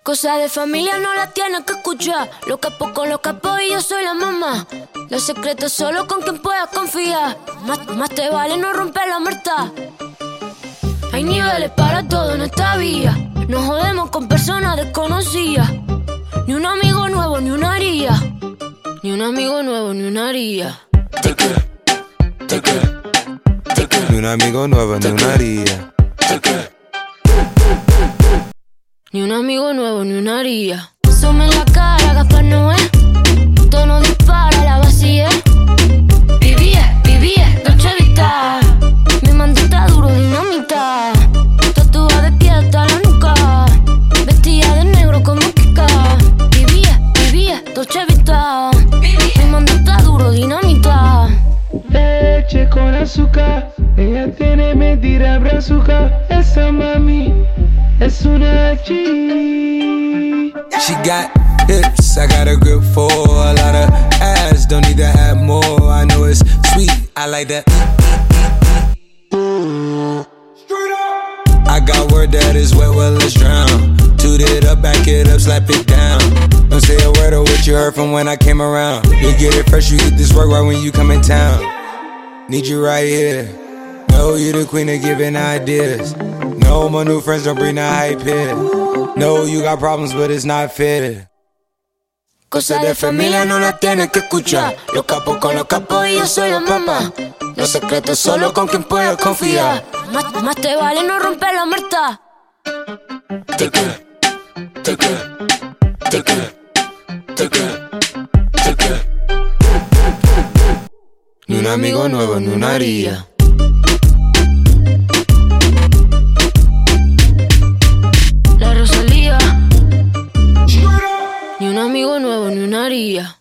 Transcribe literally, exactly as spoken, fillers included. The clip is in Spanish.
Cosas de familia no las tienes que escuchar. Los capos con los capos y yo soy la mamá. Los secretos solo con quien puedas confiar. Más, más te vale no romper la muerta. Hay niveles para todo en esta vía. No jodemos con personas desconocidas. Ni un amigo nuevo, ni una haría. Ni un amigo nuevo, ni una haría. Ni un amigo nuevo, ni una haría. Ni un amigo nuevo, ni una haría. Some en la cara, Gaspar Noé. Tono dispara, la vacía. Vivía, vivía, Dolce Vita. Mi mandita duro, dinamita. Tatuada de pie hasta la nuca. Vestida de negro como Kika. Vivía, vivía, Dolce Vita. Mi mandita duro, dinamita. Leche con azúcar. Ella tiene medida brazuca. Esa mami es una G. She got hips, I got a grip for a lot of ass, don't need to have more. I know it's sweet, I like that. I got word that is wet, well let's drown. Toot it up, back it up, slap it down. Don't say a word of what you heard from when I came around. You get it fresh, you get this work right when you come in town. Need you right here. Know you the queen of giving ideas. No, my new friends don't bring the hype here. No, you got problems, but it's not fair. Cosas de familia no las tienes que escuchar. Los capos con los capos y yo soy la mamá. Los secretos solo con quien puedas confiar. Más, más te vale no romper la muerta. Ni un amigo nuevo, ni una haría. La Rosalía. Ni un amigo nuevo, ni una haría.